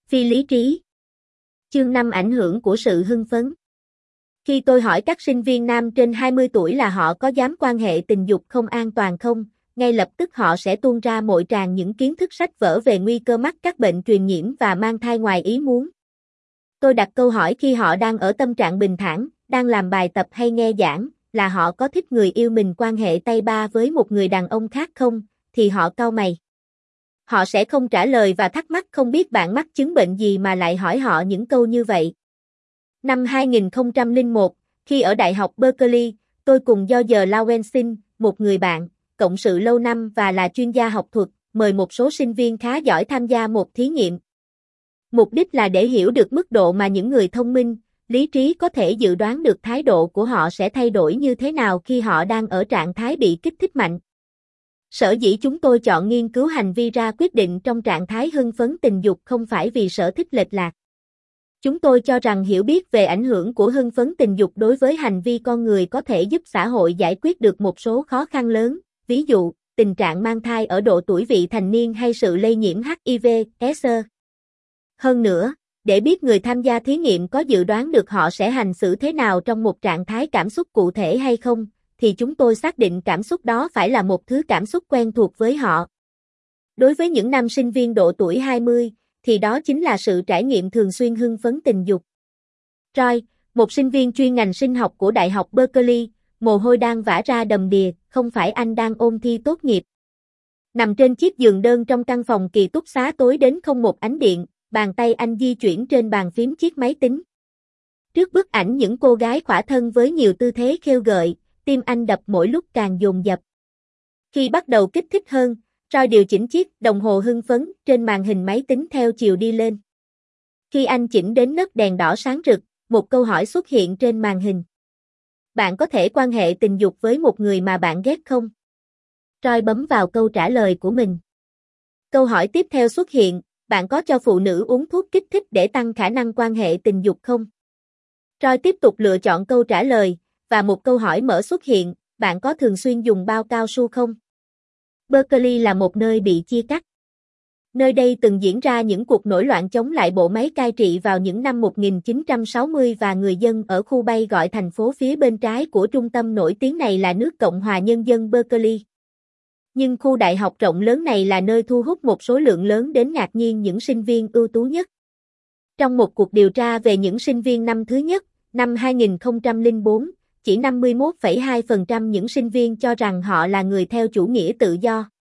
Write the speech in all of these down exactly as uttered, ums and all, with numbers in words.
Phi lý trí. Chương năm ảnh hưởng của sự hưng phấn. Khi tôi hỏi các sinh viên nam trên hai mươi tuổi là họ có dám quan hệ tình dục không an toàn không, ngay lập tức họ sẽ tuôn ra mỗi tràng những kiến thức sách vở về nguy cơ mắc các bệnh truyền nhiễm và mang thai ngoài ý muốn. Tôi đặt câu hỏi khi họ đang ở tâm trạng bình thản, đang làm bài tập hay nghe giảng, là họ có thích người yêu mình quan hệ tay ba với một người đàn ông khác không, thì họ cau mày. Họ sẽ không trả lời và thắc mắc không biết bạn mắc chứng bệnh gì mà lại hỏi họ những câu như vậy. Năm hai nghìn không trăm lẻ một, khi ở Đại học Berkeley, tôi cùng George Lowenstein, một người bạn, cộng sự lâu năm và là chuyên gia học thuật, mời một số sinh viên khá giỏi tham gia một thí nghiệm. Mục đích là để hiểu được mức độ mà những người thông minh, lý trí có thể dự đoán được thái độ của họ sẽ thay đổi như thế nào khi họ đang ở trạng thái bị kích thích mạnh. Sở dĩ chúng tôi chọn nghiên cứu hành vi ra quyết định trong trạng thái hưng phấn tình dục không phải vì sở thích lệch lạc. Chúng tôi cho rằng hiểu biết về ảnh hưởng của hưng phấn tình dục đối với hành vi con người có thể giúp xã hội giải quyết được một số khó khăn lớn, ví dụ, tình trạng mang thai ở độ tuổi vị thành niên hay sự lây nhiễm H I V/AIDS. Hơn nữa, để biết người tham gia thí nghiệm có dự đoán được họ sẽ hành xử thế nào trong một trạng thái cảm xúc cụ thể hay không, thì chúng tôi xác định cảm xúc đó phải là một thứ cảm xúc quen thuộc với họ. Đối với những nam sinh viên độ tuổi hai mươi, thì đó chính là sự trải nghiệm thường xuyên hưng phấn tình dục. Roy, một sinh viên chuyên ngành sinh học của Đại học Berkeley, mồ hôi đang vã ra đầm đìa, không phải anh đang ôn thi tốt nghiệp. Nằm trên chiếc giường đơn trong căn phòng ký túc xá tối đến không một ánh điện, bàn tay anh di chuyển trên bàn phím chiếc máy tính. Trước bức ảnh những cô gái khỏa thân với nhiều tư thế khêu gợi, tim anh đập mỗi lúc càng dồn dập. Khi bắt đầu kích thích hơn, Roy điều chỉnh chiếc đồng hồ hưng phấn trên màn hình máy tính theo chiều đi lên. Khi anh chỉnh đến nấc đèn đỏ sáng rực, một câu hỏi xuất hiện trên màn hình. Bạn có thể quan hệ tình dục với một người mà bạn ghét không? Roy bấm vào câu trả lời của mình. Câu hỏi tiếp theo xuất hiện, bạn có cho phụ nữ uống thuốc kích thích để tăng khả năng quan hệ tình dục không? Roy tiếp tục lựa chọn câu trả lời, và một câu hỏi mở xuất hiện, bạn có thường xuyên dùng bao cao su không? Berkeley là một nơi bị chia cắt. Nơi đây từng diễn ra những cuộc nổi loạn chống lại bộ máy cai trị vào những năm một nghìn chín trăm sáu mươi và người dân ở khu Bay gọi thành phố phía bên trái của trung tâm nổi tiếng này là nước Cộng hòa Nhân dân Berkeley. Nhưng khu đại học rộng lớn này là nơi thu hút một số lượng lớn đến ngạc nhiên những sinh viên ưu tú nhất. Trong một cuộc điều tra về những sinh viên năm thứ nhất, năm hai nghìn không trăm lẻ bốn, chỉ năm mươi mốt phẩy hai phần trăm những sinh viên cho rằng họ là người theo chủ nghĩa tự do.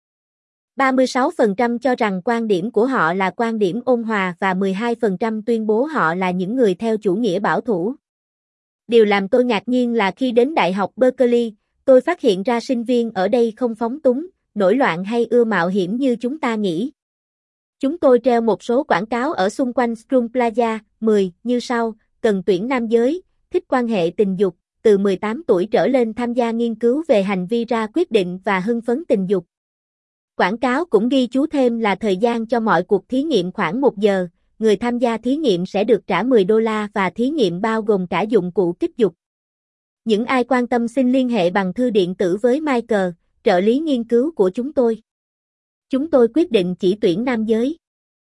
ba mươi sáu phần trăm cho rằng quan điểm của họ là quan điểm ôn hòa và mười hai phần trăm tuyên bố họ là những người theo chủ nghĩa bảo thủ. Điều làm tôi ngạc nhiên là khi đến Đại học Berkeley, tôi phát hiện ra sinh viên ở đây không phóng túng, nổi loạn hay ưa mạo hiểm như chúng ta nghĩ. Chúng tôi treo một số quảng cáo ở xung quanh Scrum Plaza, mười, như sau, cần tuyển nam giới, thích quan hệ tình dục, từ mười tám tuổi trở lên tham gia nghiên cứu về hành vi ra quyết định và hưng phấn tình dục. Quảng cáo cũng ghi chú thêm là thời gian cho mọi cuộc thí nghiệm khoảng một giờ, người tham gia thí nghiệm sẽ được trả mười đô la và thí nghiệm bao gồm cả dụng cụ kích dục. Những ai quan tâm xin liên hệ bằng thư điện tử với Michael, trợ lý nghiên cứu của chúng tôi. Chúng tôi quyết định chỉ tuyển nam giới.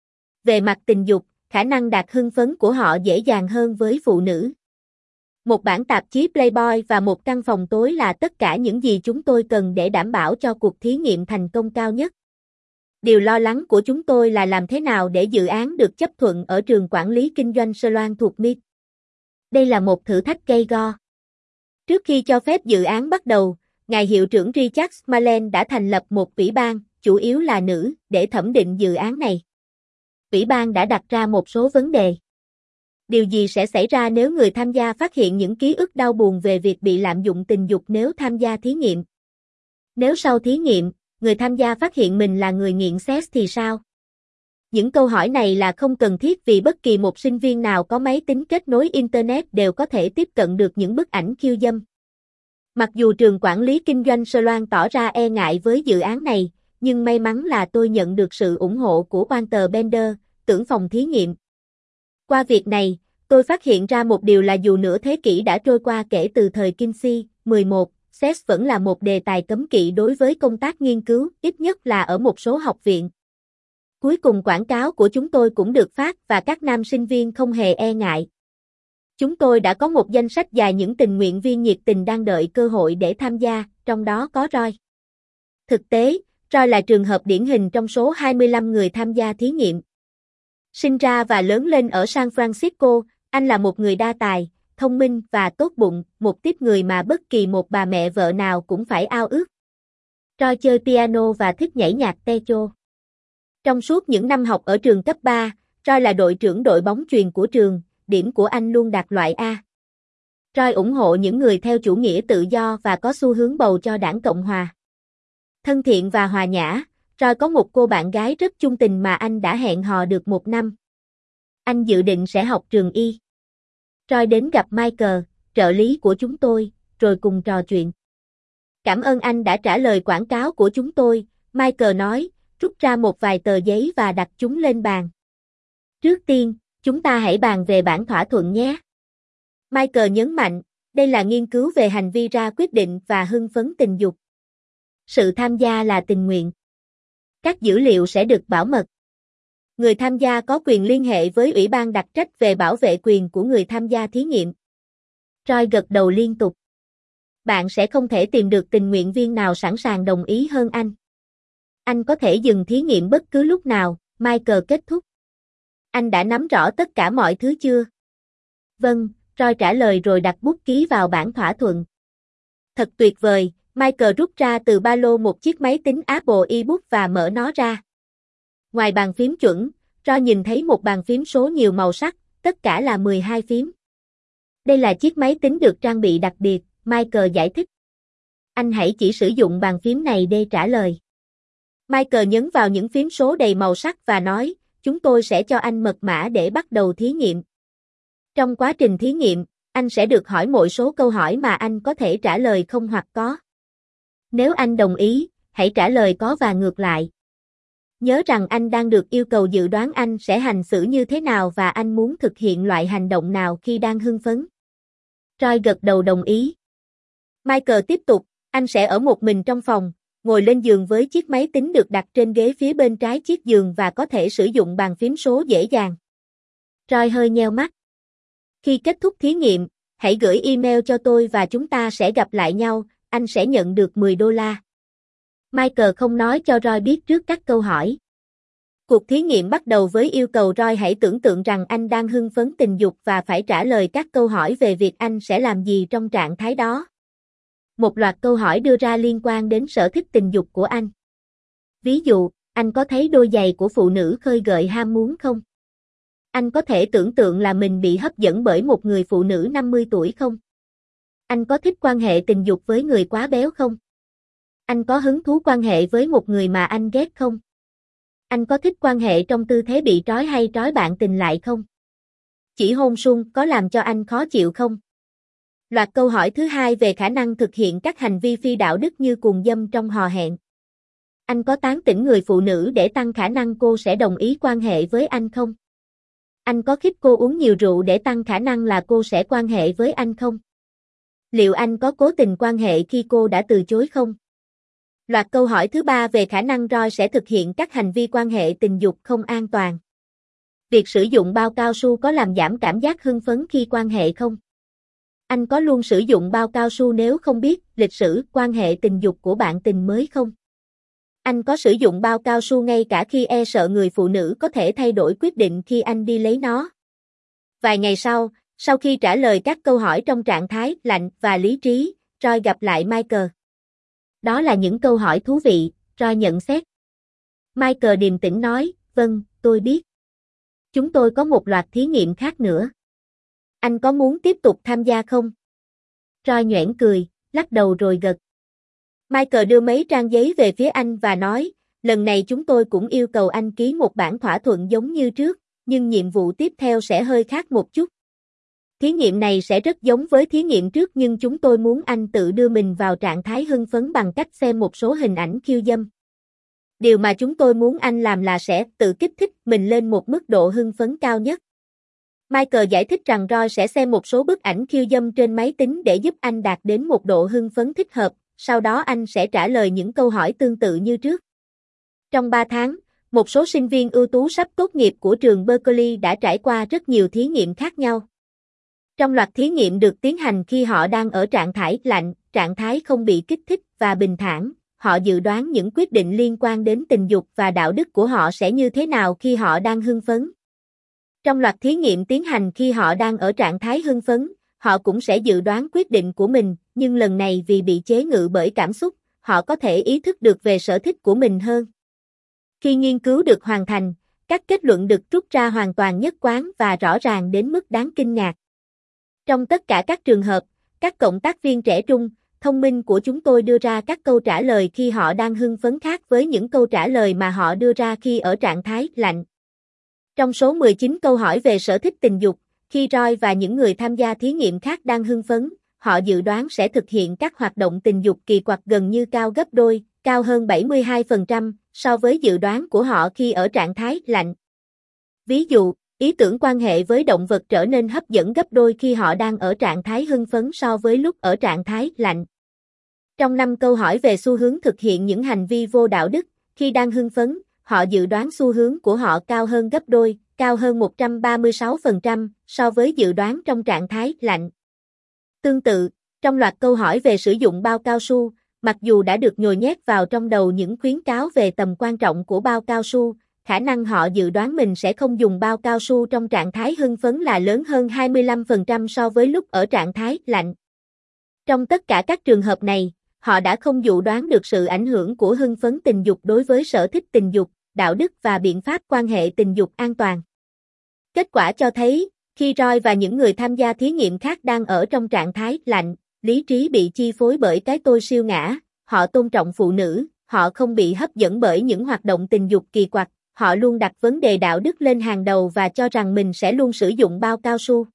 Về mặt tình dục, khả năng đạt hưng phấn của họ dễ dàng hơn với phụ nữ. Một bản tạp chí Playboy và một căn phòng tối là tất cả những gì chúng tôi cần để đảm bảo cho cuộc thí nghiệm thành công cao nhất. Điều lo lắng của chúng tôi là làm thế nào để dự án được chấp thuận ở trường quản lý kinh doanh Sloan thuộc em i tê. Đây là một thử thách gay go. Trước khi cho phép dự án bắt đầu, ngài hiệu trưởng Richard Smallen đã thành lập một ủy ban, chủ yếu là nữ, để thẩm định dự án này. Ủy ban đã đặt ra một số vấn đề. Điều gì sẽ xảy ra nếu người tham gia phát hiện những ký ức đau buồn về việc bị lạm dụng tình dục nếu tham gia thí nghiệm? Nếu sau thí nghiệm, người tham gia phát hiện mình là người nghiện sex thì sao? Những câu hỏi này là không cần thiết vì bất kỳ một sinh viên nào có máy tính kết nối Internet đều có thể tiếp cận được những bức ảnh khiêu dâm. Mặc dù trường quản lý kinh doanh Sloan tỏ ra e ngại với dự án này, nhưng may mắn là tôi nhận được sự ủng hộ của Walter Bender, trưởng phòng thí nghiệm. Qua việc này, tôi phát hiện ra một điều là dù nửa thế kỷ đã trôi qua kể từ thời Kinsey, mười một, sex vẫn là một đề tài cấm kỵ đối với công tác nghiên cứu, ít nhất là ở một số học viện. Cuối cùng quảng cáo của chúng tôi cũng được phát và các nam sinh viên không hề e ngại. Chúng tôi đã có một danh sách dài những tình nguyện viên nhiệt tình đang đợi cơ hội để tham gia, trong đó có Roy. Thực tế, Roy là trường hợp điển hình trong số hai mươi lăm người tham gia thí nghiệm. Sinh ra và lớn lên ở San Francisco, anh là một người đa tài, thông minh và tốt bụng, một tiếp người mà bất kỳ một bà mẹ vợ nào cũng phải ao ước. Roy chơi piano và thích nhảy nhạc techo. Trong suốt những năm học ở trường cấp ba, Roy là đội trưởng đội bóng chuyền của trường, điểm của anh luôn đạt loại A. Roy ủng hộ những người theo chủ nghĩa tự do và có xu hướng bầu cho đảng Cộng Hòa. Thân thiện và hòa nhã, Roy có một cô bạn gái rất chung tình mà anh đã hẹn hò được một năm. Anh dự định sẽ học trường y. Roy đến gặp Michael, trợ lý của chúng tôi, rồi cùng trò chuyện. Cảm ơn anh đã trả lời quảng cáo của chúng tôi, Michael nói, rút ra một vài tờ giấy và đặt chúng lên bàn. Trước tiên, chúng ta hãy bàn về bản thỏa thuận nhé. Michael nhấn mạnh, đây là nghiên cứu về hành vi ra quyết định và hưng phấn tình dục. Sự tham gia là tình nguyện. Các dữ liệu sẽ được bảo mật. Người tham gia có quyền liên hệ với Ủy ban đặc trách về bảo vệ quyền của người tham gia thí nghiệm. Roy gật đầu liên tục. Bạn sẽ không thể tìm được tình nguyện viên nào sẵn sàng đồng ý hơn anh. Anh có thể dừng thí nghiệm bất cứ lúc nào, Michael kết thúc. Anh đã nắm rõ tất cả mọi thứ chưa? Vâng, Roy trả lời rồi đặt bút ký vào bản thỏa thuận. Thật tuyệt vời, Michael rút ra từ ba lô một chiếc máy tính Apple eBook và mở nó ra. Ngoài bàn phím chuẩn, Roy nhìn thấy một bàn phím số nhiều màu sắc, tất cả là mười hai phím. Đây là chiếc máy tính được trang bị đặc biệt, Michael giải thích. Anh hãy chỉ sử dụng bàn phím này để trả lời. Michael nhấn vào những phím số đầy màu sắc và nói, chúng tôi sẽ cho anh mật mã để bắt đầu thí nghiệm. Trong quá trình thí nghiệm, anh sẽ được hỏi một số câu hỏi mà anh có thể trả lời không hoặc có. Nếu anh đồng ý, hãy trả lời có và ngược lại. Nhớ rằng anh đang được yêu cầu dự đoán anh sẽ hành xử như thế nào và anh muốn thực hiện loại hành động nào khi đang hưng phấn. Roy gật đầu đồng ý. Michael tiếp tục, anh sẽ ở một mình trong phòng, ngồi lên giường với chiếc máy tính được đặt trên ghế phía bên trái chiếc giường và có thể sử dụng bàn phím số dễ dàng. Roy hơi nheo mắt. Khi kết thúc thí nghiệm, hãy gửi email cho tôi và chúng ta sẽ gặp lại nhau, anh sẽ nhận được mười đô la. Michael không nói cho Roy biết trước các câu hỏi. Cuộc thí nghiệm bắt đầu với yêu cầu Roy hãy tưởng tượng rằng anh đang hưng phấn tình dục và phải trả lời các câu hỏi về việc anh sẽ làm gì trong trạng thái đó. Một loạt câu hỏi đưa ra liên quan đến sở thích tình dục của anh. Ví dụ, anh có thấy đôi giày của phụ nữ khơi gợi ham muốn không? Anh có thể tưởng tượng là mình bị hấp dẫn bởi một người phụ nữ năm mươi tuổi không? Anh có thích quan hệ tình dục với người quá béo không? Anh có hứng thú quan hệ với một người mà anh ghét không? Anh có thích quan hệ trong tư thế bị trói hay trói bạn tình lại không? Chỉ hôn sung có làm cho anh khó chịu không? Loạt câu hỏi thứ hai về khả năng thực hiện các hành vi phi đạo đức như cuồng dâm trong hò hẹn. Anh có tán tỉnh người phụ nữ để tăng khả năng cô sẽ đồng ý quan hệ với anh không? Anh có khích cô uống nhiều rượu để tăng khả năng là cô sẽ quan hệ với anh không? Liệu anh có cố tình quan hệ khi cô đã từ chối không? Loạt câu hỏi thứ ba về khả năng Roy sẽ thực hiện các hành vi quan hệ tình dục không an toàn. Việc sử dụng bao cao su có làm giảm cảm giác hưng phấn khi quan hệ không? Anh có luôn sử dụng bao cao su nếu không biết lịch sử quan hệ tình dục của bạn tình mới không? Anh có sử dụng bao cao su ngay cả khi e sợ người phụ nữ có thể thay đổi quyết định khi anh đi lấy nó? Vài ngày sau, sau khi trả lời các câu hỏi trong trạng thái lạnh và lý trí, Roy gặp lại Michael. Đó là những câu hỏi thú vị, Roy nhận xét. Michael điềm tĩnh nói, vâng, tôi biết. Chúng tôi có một loạt thí nghiệm khác nữa. Anh có muốn tiếp tục tham gia không? Roy nhoẻn cười, lắc đầu rồi gật. Michael đưa mấy trang giấy về phía anh và nói, lần này chúng tôi cũng yêu cầu anh ký một bản thỏa thuận giống như trước, nhưng nhiệm vụ tiếp theo sẽ hơi khác một chút. Thí nghiệm này sẽ rất giống với thí nghiệm trước nhưng chúng tôi muốn anh tự đưa mình vào trạng thái hưng phấn bằng cách xem một số hình ảnh khiêu dâm. Điều mà chúng tôi muốn anh làm là sẽ tự kích thích mình lên một mức độ hưng phấn cao nhất. Michael giải thích rằng Roy sẽ xem một số bức ảnh khiêu dâm trên máy tính để giúp anh đạt đến một độ hưng phấn thích hợp, sau đó anh sẽ trả lời những câu hỏi tương tự như trước. Trong ba tháng, Một số sinh viên ưu tú sắp tốt nghiệp của trường Berkeley đã trải qua rất nhiều thí nghiệm khác nhau. Trong loạt thí nghiệm được tiến hành khi họ đang ở trạng thái lạnh, trạng thái không bị kích thích và bình thản, họ dự đoán những quyết định liên quan đến tình dục và đạo đức của họ sẽ như thế nào khi họ đang hưng phấn. Trong loạt thí nghiệm tiến hành khi họ đang ở trạng thái hưng phấn, họ cũng sẽ dự đoán quyết định của mình, nhưng lần này vì bị chế ngự bởi cảm xúc, họ có thể ý thức được về sở thích của mình hơn. Khi nghiên cứu được hoàn thành, các kết luận được rút ra hoàn toàn nhất quán và rõ ràng đến mức đáng kinh ngạc. Trong tất cả các trường hợp, các cộng tác viên trẻ trung, thông minh của chúng tôi đưa ra các câu trả lời khi họ đang hưng phấn khác với những câu trả lời mà họ đưa ra khi ở trạng thái lạnh. Trong số mười chín câu hỏi về sở thích tình dục, khi Roy và những người tham gia thí nghiệm khác đang hưng phấn, họ dự đoán sẽ thực hiện các hoạt động tình dục kỳ quặc gần như cao gấp đôi, cao hơn bảy mươi hai phần trăm so với dự đoán của họ khi ở trạng thái lạnh. Ví dụ, ý tưởng quan hệ với động vật trở nên hấp dẫn gấp đôi khi họ đang ở trạng thái hưng phấn so với lúc ở trạng thái lạnh. Trong năm câu hỏi về xu hướng thực hiện những hành vi vô đạo đức, khi đang hưng phấn, họ dự đoán xu hướng của họ cao hơn gấp đôi, cao hơn một trăm ba mươi sáu phần trăm so với dự đoán trong trạng thái lạnh. Tương tự, trong loạt câu hỏi về sử dụng bao cao su, mặc dù đã được nhồi nhét vào trong đầu những khuyến cáo về tầm quan trọng của bao cao su, khả năng họ dự đoán mình sẽ không dùng bao cao su trong trạng thái hưng phấn là lớn hơn hai mươi lăm phần trăm so với lúc ở trạng thái lạnh. Trong tất cả các trường hợp này, họ đã không dự đoán được sự ảnh hưởng của hưng phấn tình dục đối với sở thích tình dục, đạo đức và biện pháp quan hệ tình dục an toàn. Kết quả cho thấy, khi Roy và những người tham gia thí nghiệm khác đang ở trong trạng thái lạnh, lý trí bị chi phối bởi cái tôi siêu ngã, họ tôn trọng phụ nữ, họ không bị hấp dẫn bởi những hoạt động tình dục kỳ quặc, họ luôn đặt vấn đề đạo đức lên hàng đầu và cho rằng mình sẽ luôn sử dụng bao cao su.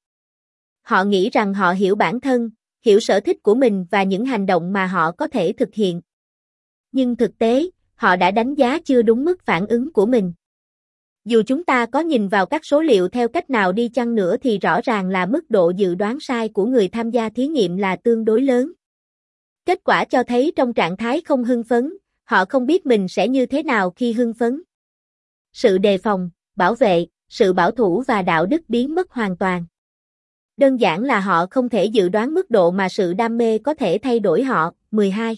Họ nghĩ rằng họ hiểu bản thân, hiểu sở thích của mình và những hành động mà họ có thể thực hiện. Nhưng thực tế, họ đã đánh giá chưa đúng mức phản ứng của mình. Dù chúng ta có nhìn vào các số liệu theo cách nào đi chăng nữa thì rõ ràng là mức độ dự đoán sai của người tham gia thí nghiệm là tương đối lớn. Kết quả cho thấy trong trạng thái không hưng phấn, họ không biết mình sẽ như thế nào khi hưng phấn. Sự đề phòng, bảo vệ, sự bảo thủ và đạo đức biến mất hoàn toàn. Đơn giản là họ không thể dự đoán mức độ mà sự đam mê có thể thay đổi họ. mười hai.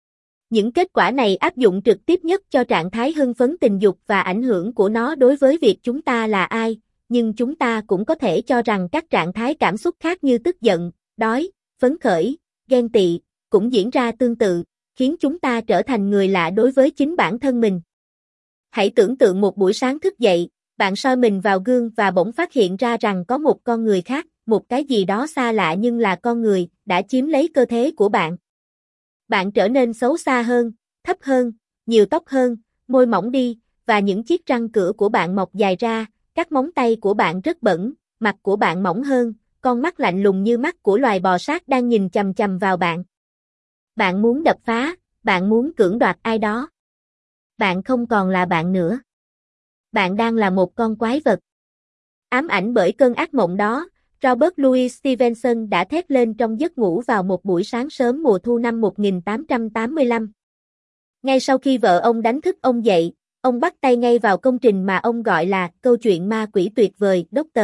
Những kết quả này áp dụng trực tiếp nhất cho trạng thái hưng phấn tình dục và ảnh hưởng của nó đối với việc chúng ta là ai, nhưng chúng ta cũng có thể cho rằng các trạng thái cảm xúc khác như tức giận, đói, phấn khởi, ghen tị, cũng diễn ra tương tự, khiến chúng ta trở thành người lạ đối với chính bản thân mình. Hãy tưởng tượng một buổi sáng thức dậy, bạn soi mình vào gương và bỗng phát hiện ra rằng có một con người khác, một cái gì đó xa lạ nhưng là con người, đã chiếm lấy cơ thể của bạn. Bạn trở nên xấu xa hơn, thấp hơn, nhiều tóc hơn, môi mỏng đi, và những chiếc răng cửa của bạn mọc dài ra, các móng tay của bạn rất bẩn, mặt của bạn mỏng hơn, con mắt lạnh lùng như mắt của loài bò sát đang nhìn chằm chằm vào bạn. Bạn muốn đập phá, bạn muốn cưỡng đoạt ai đó. Bạn không còn là bạn nữa. Bạn đang là một con quái vật. Ám ảnh bởi cơn ác mộng đó, Robert Louis Stevenson đã thét lên trong giấc ngủ vào một buổi sáng sớm mùa thu năm một nghìn tám trăm tám mươi lăm. Ngay sau khi vợ ông đánh thức ông dậy, ông bắt tay ngay vào công trình mà ông gọi là câu chuyện ma quỷ tuyệt vời, doctor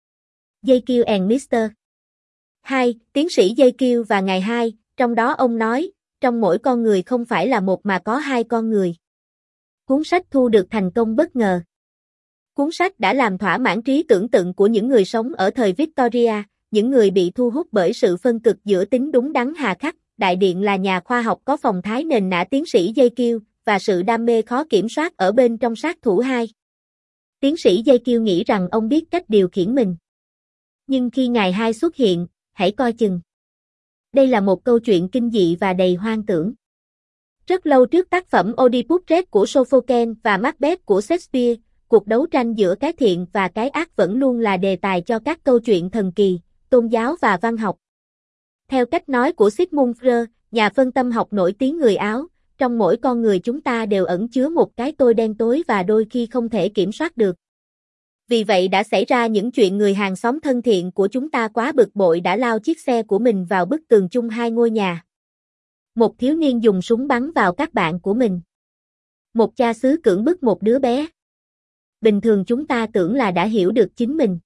Jekyll and mister hai, tiến sĩ Jekyll và ngày hai, trong đó ông nói, trong mỗi con người không phải là một mà có hai con người. Cuốn sách thu được thành công bất ngờ. Cuốn sách đã làm thỏa mãn trí tưởng tượng của những người sống ở thời Victoria, những người bị thu hút bởi sự phân cực giữa tính đúng đắn hà khắc, đại điện là nhà khoa học có phong thái nền nã tiến sĩ Jekyll, và sự đam mê khó kiểm soát ở bên trong sát thủ hai. Tiến sĩ Jekyll nghĩ rằng ông biết cách điều khiển mình. Nhưng khi ngày hai xuất hiện, hãy coi chừng. Đây là một câu chuyện kinh dị và đầy hoang tưởng. Rất lâu trước tác phẩm Oedipus Rex của Sophocles và Macbeth của Shakespeare, cuộc đấu tranh giữa cái thiện và cái ác vẫn luôn là đề tài cho các câu chuyện thần kỳ, tôn giáo và văn học. Theo cách nói của Sigmund Freud, nhà phân tâm học nổi tiếng người Áo, trong mỗi con người chúng ta đều ẩn chứa một cái tôi đen tối và đôi khi không thể kiểm soát được. Vì vậy đã xảy ra những chuyện người hàng xóm thân thiện của chúng ta quá bực bội đã lao chiếc xe của mình vào bức tường chung hai ngôi nhà. Một thiếu niên dùng súng bắn vào các bạn của mình. Một cha xứ cưỡng bức một đứa bé. bình thường chúng ta tưởng là đã hiểu được chính mình.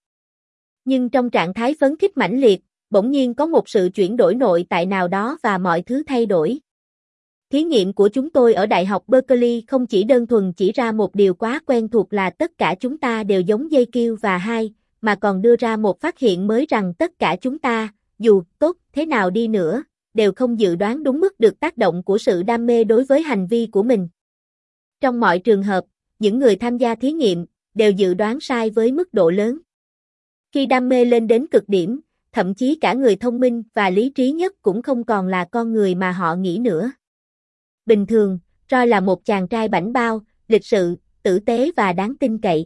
Nhưng trong trạng thái phấn khích mãnh liệt, bỗng nhiên có một sự chuyển đổi nội tại nào đó và mọi thứ thay đổi. Thí nghiệm của chúng tôi ở Đại học Berkeley không chỉ đơn thuần chỉ ra một điều quá quen thuộc là tất cả chúng ta đều giống dây kiêu và hai, mà còn đưa ra một phát hiện mới rằng tất cả chúng ta, dù tốt thế nào đi nữa, đều không dự đoán đúng mức được tác động của sự đam mê đối với hành vi của mình. Trong mọi trường hợp, những người tham gia thí nghiệm đều dự đoán sai với mức độ lớn. Khi đam mê lên đến cực điểm, thậm chí cả người thông minh và lý trí nhất cũng không còn là con người mà họ nghĩ nữa. Bình thường, Roy là một chàng trai bảnh bao, lịch sự, tử tế và đáng tin cậy.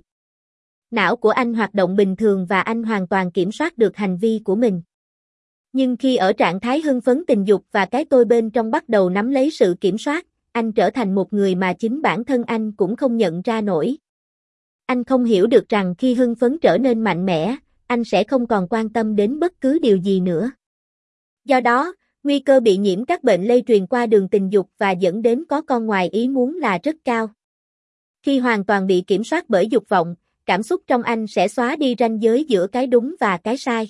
Não của anh hoạt động bình thường và anh hoàn toàn kiểm soát được hành vi của mình. Nhưng khi ở trạng thái hưng phấn tình dục và cái tôi bên trong bắt đầu nắm lấy sự kiểm soát, anh trở thành một người mà chính bản thân anh cũng không nhận ra nổi. Anh không hiểu được rằng khi hưng phấn trở nên mạnh mẽ, anh sẽ không còn quan tâm đến bất cứ điều gì nữa. Do đó, nguy cơ bị nhiễm các bệnh lây truyền qua đường tình dục và dẫn đến có con ngoài ý muốn là rất cao. Khi hoàn toàn bị kiểm soát bởi dục vọng, cảm xúc trong anh sẽ xóa đi ranh giới giữa cái đúng và cái sai.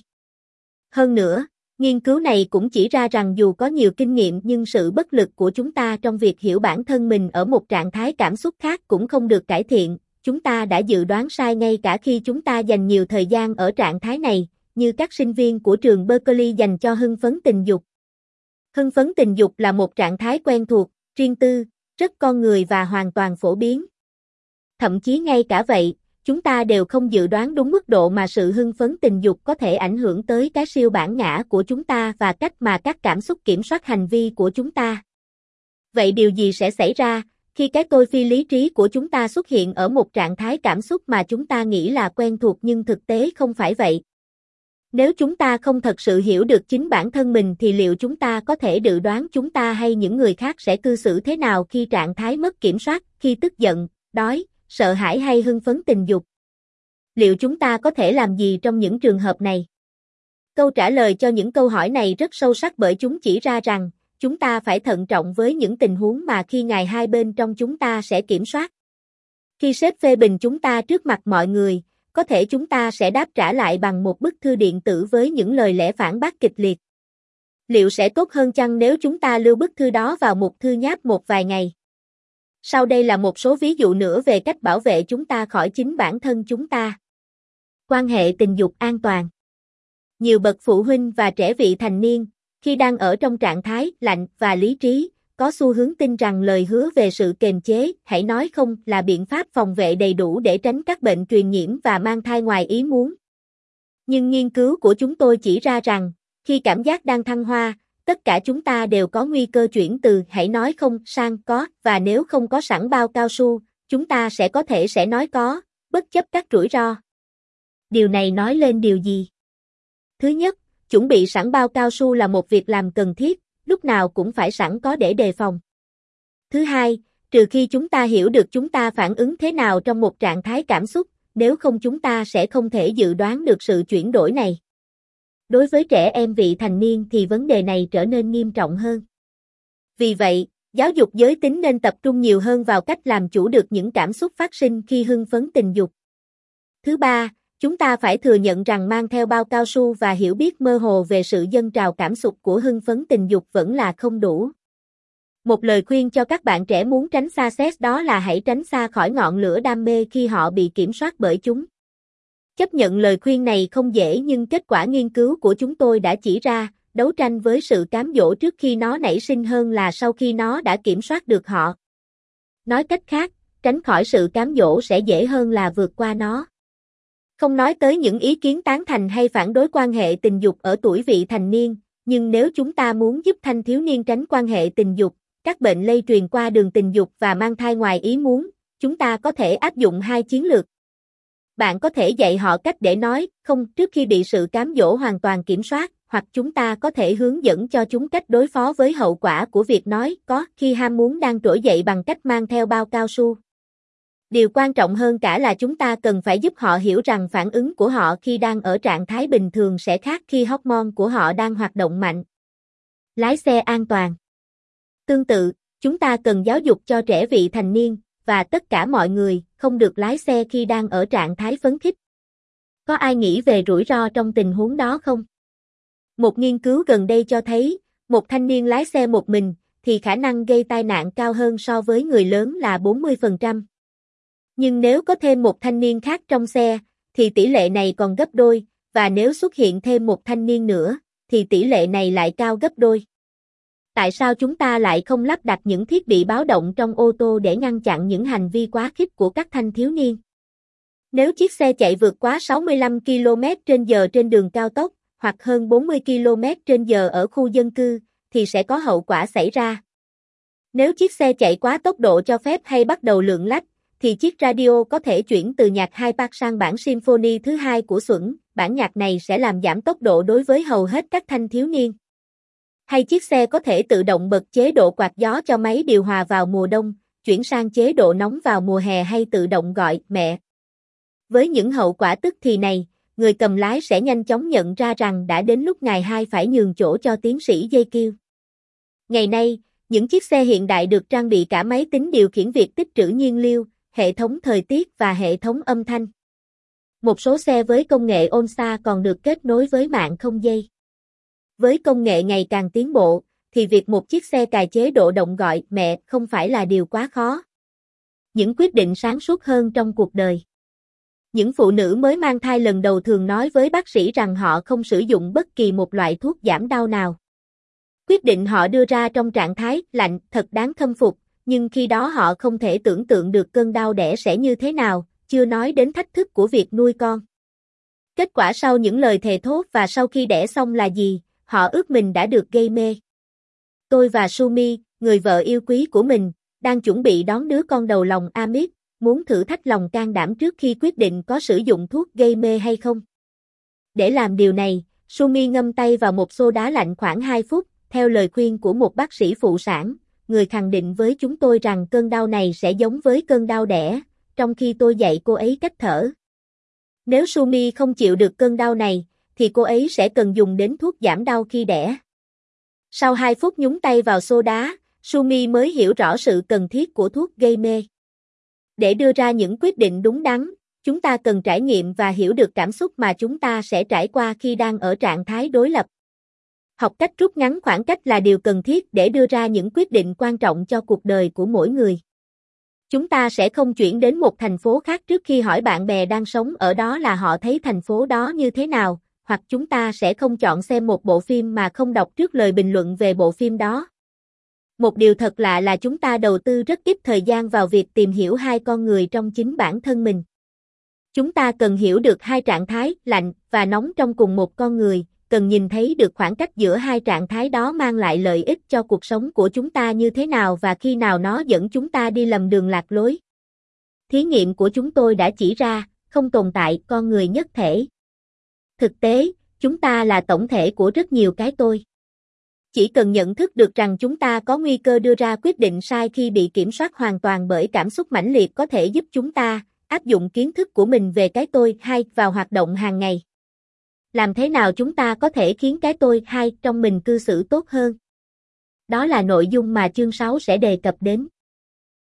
Hơn nữa, nghiên cứu này cũng chỉ ra rằng dù có nhiều kinh nghiệm nhưng sự bất lực của chúng ta trong việc hiểu bản thân mình ở một trạng thái cảm xúc khác cũng không được cải thiện. Chúng ta đã dự đoán sai ngay cả khi chúng ta dành nhiều thời gian ở trạng thái này, như các sinh viên của trường Berkeley dành cho hưng phấn tình dục. Hưng phấn tình dục là một trạng thái quen thuộc, riêng tư, rất con người và hoàn toàn phổ biến. Thậm chí ngay cả vậy, chúng ta đều không dự đoán đúng mức độ mà sự hưng phấn tình dục có thể ảnh hưởng tới cái siêu bản ngã của chúng ta và cách mà các cảm xúc kiểm soát hành vi của chúng ta. Vậy điều gì sẽ xảy ra khi cái tôi phi lý trí của chúng ta xuất hiện ở một trạng thái cảm xúc mà chúng ta nghĩ là quen thuộc nhưng thực tế không phải vậy? Nếu chúng ta không thật sự hiểu được chính bản thân mình thì liệu chúng ta có thể dự đoán chúng ta hay những người khác sẽ cư xử thế nào khi trạng thái mất kiểm soát, khi tức giận, đói, sợ hãi hay hưng phấn tình dục? Liệu chúng ta có thể làm gì trong những trường hợp này? Câu trả lời cho những câu hỏi này rất sâu sắc bởi chúng chỉ ra rằng chúng ta phải thận trọng với những tình huống mà khi ngày hai bên trong chúng ta sẽ kiểm soát. Khi sếp phê bình chúng ta trước mặt mọi người, có thể chúng ta sẽ đáp trả lại bằng một bức thư điện tử với những lời lẽ phản bác kịch liệt. Liệu sẽ tốt hơn chăng nếu chúng ta lưu bức thư đó vào một thư nháp một vài ngày? Sau đây là một số ví dụ nữa về cách bảo vệ chúng ta khỏi chính bản thân chúng ta. Quan hệ tình dục an toàn. Nhiều bậc phụ huynh và trẻ vị thành niên, khi đang ở trong trạng thái lạnh và lý trí, có xu hướng tin rằng lời hứa về sự kiềm chế, hãy nói không là biện pháp phòng vệ đầy đủ để tránh các bệnh truyền nhiễm và mang thai ngoài ý muốn. Nhưng nghiên cứu của chúng tôi chỉ ra rằng, khi cảm giác đang thăng hoa, tất cả chúng ta đều có nguy cơ chuyển từ hãy nói không sang có, và nếu không có sẵn bao cao su, chúng ta sẽ có thể sẽ nói có, bất chấp các rủi ro. Điều này nói lên điều gì? Thứ nhất, chuẩn bị sẵn bao cao su là một việc làm cần thiết, lúc nào cũng phải sẵn có để đề phòng. Thứ hai, trừ khi chúng ta hiểu được chúng ta phản ứng thế nào trong một trạng thái cảm xúc, nếu không chúng ta sẽ không thể dự đoán được sự chuyển đổi này. Đối với trẻ em vị thành niên thì vấn đề này trở nên nghiêm trọng hơn. Vì vậy, giáo dục giới tính nên tập trung nhiều hơn vào cách làm chủ được những cảm xúc phát sinh khi hưng phấn tình dục. Thứ ba, chúng ta phải thừa nhận rằng mang theo bao cao su và hiểu biết mơ hồ về sự dâng trào cảm xúc của hưng phấn tình dục vẫn là không đủ. Một lời khuyên cho các bạn trẻ muốn tránh xa sex đó là hãy tránh xa khỏi ngọn lửa đam mê khi họ bị kiểm soát bởi chúng. Chấp nhận lời khuyên này không dễ nhưng kết quả nghiên cứu của chúng tôi đã chỉ ra, đấu tranh với sự cám dỗ trước khi nó nảy sinh hơn là sau khi nó đã kiểm soát được họ. Nói cách khác, tránh khỏi sự cám dỗ sẽ dễ hơn là vượt qua nó. Không nói tới những ý kiến tán thành hay phản đối quan hệ tình dục ở tuổi vị thành niên, nhưng nếu chúng ta muốn giúp thanh thiếu niên tránh quan hệ tình dục, các bệnh lây truyền qua đường tình dục và mang thai ngoài ý muốn, chúng ta có thể áp dụng hai chiến lược. Bạn có thể dạy họ cách để nói không trước khi bị sự cám dỗ hoàn toàn kiểm soát, hoặc chúng ta có thể hướng dẫn cho chúng cách đối phó với hậu quả của việc nói có khi ham muốn đang trỗi dậy bằng cách mang theo bao cao su. Điều quan trọng hơn cả là chúng ta cần phải giúp họ hiểu rằng phản ứng của họ khi đang ở trạng thái bình thường sẽ khác khi hormone của họ đang hoạt động mạnh. Lái xe an toàn. Tương tự, chúng ta cần giáo dục cho trẻ vị thành niên, và tất cả mọi người không được lái xe khi đang ở trạng thái phấn khích. Có ai nghĩ về rủi ro trong tình huống đó không? Một nghiên cứu gần đây cho thấy, một thanh niên lái xe một mình, thì khả năng gây tai nạn cao hơn so với người lớn là bốn mươi phần trăm. Nhưng nếu có thêm một thanh niên khác trong xe, thì tỷ lệ này còn gấp đôi, và nếu xuất hiện thêm một thanh niên nữa, thì tỷ lệ này lại cao gấp đôi. Tại sao chúng ta lại không lắp đặt những thiết bị báo động trong ô tô để ngăn chặn những hành vi quá khích của các thanh thiếu niên? Nếu chiếc xe chạy vượt quá sáu mươi lăm ki lô mét trên giờ trên đường cao tốc, hoặc hơn bốn mươi ki lô mét trên giờ ở khu dân cư, thì sẽ có hậu quả xảy ra. Nếu chiếc xe chạy quá tốc độ cho phép hay bắt đầu lượn lách, thì chiếc radio có thể chuyển từ nhạc hai part sang bản symphony thứ hai của Xuẩn, bản nhạc này sẽ làm giảm tốc độ đối với hầu hết các thanh thiếu niên. Hay chiếc xe có thể tự động bật chế độ quạt gió cho máy điều hòa vào mùa đông, chuyển sang chế độ nóng vào mùa hè hay tự động gọi mẹ. Với những hậu quả tức thì này, người cầm lái sẽ nhanh chóng nhận ra rằng đã đến lúc ngài hai phải nhường chỗ cho tiến sĩ dây kêu. Ngày nay, những chiếc xe hiện đại được trang bị cả máy tính điều khiển việc tích trữ nhiên liệu, hệ thống thời tiết và hệ thống âm thanh. Một số xe với công nghệ ôn xa còn được kết nối với mạng không dây. Với công nghệ ngày càng tiến bộ, thì việc một chiếc xe cài chế độ động gọi mẹ không phải là điều quá khó. Những quyết định sáng suốt hơn trong cuộc đời. Những phụ nữ mới mang thai lần đầu thường nói với bác sĩ rằng họ không sử dụng bất kỳ một loại thuốc giảm đau nào. Quyết định họ đưa ra trong trạng thái lạnh thật đáng khâm phục, nhưng khi đó họ không thể tưởng tượng được cơn đau đẻ sẽ như thế nào, chưa nói đến thách thức của việc nuôi con. Kết quả sau những lời thề thốt và sau khi đẻ xong là gì, họ ước mình đã được gây mê. Tôi và Sumi, người vợ yêu quý của mình, đang chuẩn bị đón đứa con đầu lòng Amit, muốn thử thách lòng can đảm trước khi quyết định có sử dụng thuốc gây mê hay không. Để làm điều này, Sumi ngâm tay vào một xô đá lạnh khoảng hai phút, theo lời khuyên của một bác sĩ phụ sản, người khẳng định với chúng tôi rằng cơn đau này sẽ giống với cơn đau đẻ, trong khi tôi dạy cô ấy cách thở. Nếu Sumi không chịu được cơn đau này, thì cô ấy sẽ cần dùng đến thuốc giảm đau khi đẻ. Sau hai phút nhúng tay vào xô đá, Sumi mới hiểu rõ sự cần thiết của thuốc gây mê. Để đưa ra những quyết định đúng đắn, chúng ta cần trải nghiệm và hiểu được cảm xúc mà chúng ta sẽ trải qua khi đang ở trạng thái đối lập. Học cách rút ngắn khoảng cách là điều cần thiết để đưa ra những quyết định quan trọng cho cuộc đời của mỗi người. Chúng ta sẽ không chuyển đến một thành phố khác trước khi hỏi bạn bè đang sống ở đó là họ thấy thành phố đó như thế nào, hoặc chúng ta sẽ không chọn xem một bộ phim mà không đọc trước lời bình luận về bộ phim đó. Một điều thật lạ là chúng ta đầu tư rất ít thời gian vào việc tìm hiểu hai con người trong chính bản thân mình. Chúng ta cần hiểu được hai trạng thái, lạnh và nóng trong cùng một con người, cần nhìn thấy được khoảng cách giữa hai trạng thái đó mang lại lợi ích cho cuộc sống của chúng ta như thế nào và khi nào nó dẫn chúng ta đi lầm đường lạc lối. Thí nghiệm của chúng tôi đã chỉ ra, không tồn tại con người nhất thể. Thực tế, chúng ta là tổng thể của rất nhiều cái tôi. Chỉ cần nhận thức được rằng chúng ta có nguy cơ đưa ra quyết định sai khi bị kiểm soát hoàn toàn bởi cảm xúc mãnh liệt có thể giúp chúng ta áp dụng kiến thức của mình về cái tôi hay vào hoạt động hàng ngày. Làm thế nào chúng ta có thể khiến cái tôi hay trong mình cư xử tốt hơn? Đó là nội dung mà chương sáu sẽ đề cập đến.